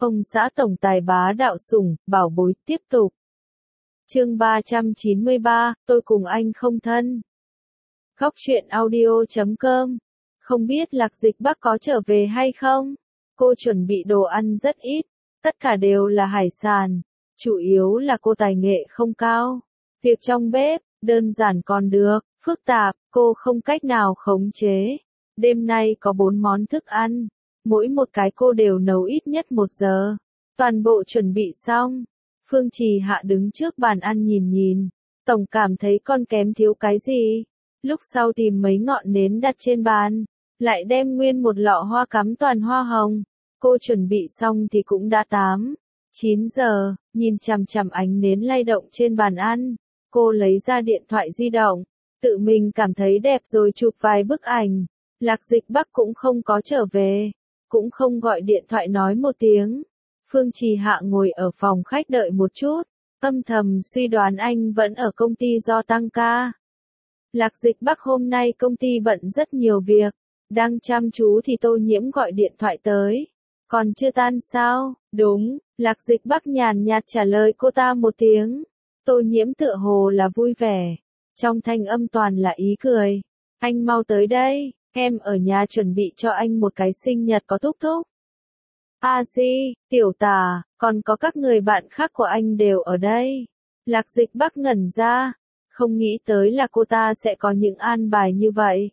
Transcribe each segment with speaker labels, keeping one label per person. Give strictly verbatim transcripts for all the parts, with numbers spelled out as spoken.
Speaker 1: Ông xã tổng tài bá đạo sủng, bảo bối tiếp tục. Chương ba trăm chín mươi ba, tôi cùng anh không thân. Góc truyện audio chấm com. Không biết Lạc Dịch Bắc có trở về hay không? Cô chuẩn bị đồ ăn rất ít, tất cả đều là hải sản, chủ yếu là cô tài nghệ không cao. Việc trong bếp, đơn giản còn được, phức tạp, cô không cách nào khống chế. Đêm nay có bốn món thức ăn, mỗi một cái cô đều nấu ít nhất một giờ. Toàn bộ chuẩn bị xong. Phương Trì Hạ đứng trước bàn ăn nhìn nhìn, tổng cảm thấy con kém thiếu cái gì. Lúc sau tìm mấy ngọn nến đặt trên bàn, lại đem nguyên một lọ hoa cắm toàn hoa hồng. Cô chuẩn bị xong thì cũng đã tám, chín giờ, nhìn chằm chằm ánh nến lay động trên bàn ăn. Cô lấy ra điện thoại di động, tự mình cảm thấy đẹp rồi chụp vài bức ảnh. Lạc Dịch Bắc cũng không có trở về, cũng không gọi điện thoại nói một tiếng. Phương Trì Hạ ngồi ở phòng khách đợi một chút, âm thầm suy đoán anh vẫn ở công ty do tăng ca. Lạc Dịch Bắc hôm nay công ty bận rất nhiều việc, đang chăm chú thì Tô Nhiễm gọi điện thoại tới. Còn chưa tan sao? Đúng, Lạc Dịch Bắc nhàn nhạt trả lời cô ta một tiếng. Tô Nhiễm tựa hồ là vui vẻ, trong thanh âm toàn là ý cười. Anh mau tới đây, em ở nhà chuẩn bị cho anh một cái sinh nhật có thúc thúc. A Di, Tiểu Tà, còn có các người bạn khác của anh đều ở đây. Lạc Dịch Bắc ngẩn ra, không nghĩ tới là cô ta sẽ có những an bài như vậy.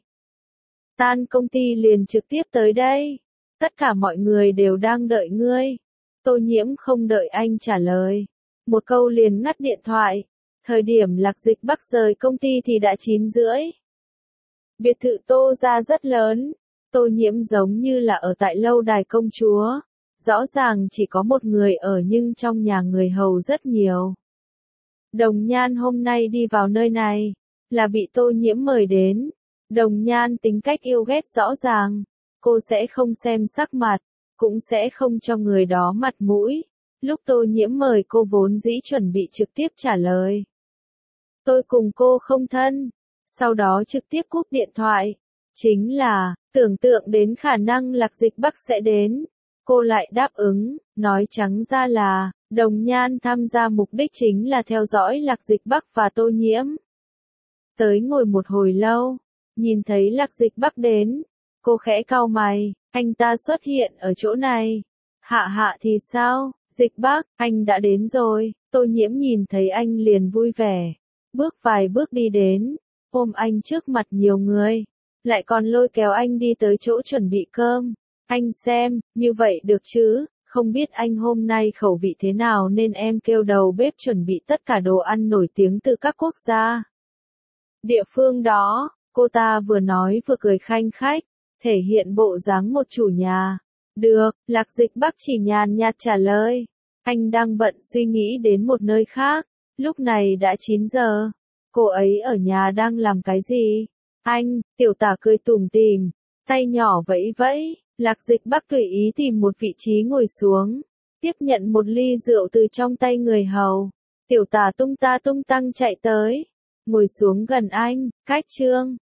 Speaker 1: Tan công ty liền trực tiếp tới đây. Tất cả mọi người đều đang đợi ngươi. Tô Nhiễm không đợi anh trả lời, một câu liền ngắt điện thoại. Thời điểm Lạc Dịch Bắc rời công ty thì đã chín rưỡi. Biệt thự Tô gia rất lớn, Tô Nhiễm giống như là ở tại lâu đài công chúa. Rõ ràng chỉ có một người ở nhưng trong nhà người hầu rất nhiều. Đồng Nhan hôm nay đi vào nơi này, là bị Tô Nhiễm mời đến. Đồng Nhan tính cách yêu ghét rõ ràng, cô sẽ không xem sắc mặt, cũng sẽ không cho người đó mặt mũi. Lúc Tô Nhiễm mời cô vốn dĩ chuẩn bị trực tiếp trả lời. Tôi cùng cô không thân, sau đó trực tiếp cúp điện thoại. Chính là, tưởng tượng đến khả năng Lạc Dịch Bắc sẽ đến. Cô lại đáp ứng, nói trắng ra là, Đồng Nhan tham gia mục đích chính là theo dõi Lạc Dịch Bắc và Tô Nhiễm. Tới ngồi một hồi lâu, nhìn thấy Lạc Dịch Bắc đến, cô khẽ cau mày, anh ta xuất hiện ở chỗ này. Hạ hạ thì sao, Dịch Bắc, anh đã đến rồi. Tô Nhiễm nhìn thấy anh liền vui vẻ, bước vài bước đi đến, ôm anh trước mặt nhiều người, lại còn lôi kéo anh đi tới chỗ chuẩn bị cơm. Anh xem, như vậy được chứ, không biết anh hôm nay khẩu vị thế nào nên em kêu đầu bếp chuẩn bị tất cả đồ ăn nổi tiếng từ các quốc gia địa phương đó. Cô ta vừa nói vừa cười khanh khách, thể hiện bộ dáng một chủ nhà. Được, Lạc Dịch Bắc chỉ nhàn nhạt trả lời. Anh đang bận suy nghĩ đến một nơi khác. Lúc này đã chín giờ. Cô ấy ở nhà đang làm cái gì? Anh, Tiểu Tả cười tủm tỉm, tay nhỏ vẫy vẫy. Lạc Dịch Bắc tùy ý tìm một vị trí ngồi xuống, tiếp nhận một ly rượu từ trong tay người hầu. Tiểu Tả tung ta tung tăng chạy tới, ngồi xuống gần anh, cách chương.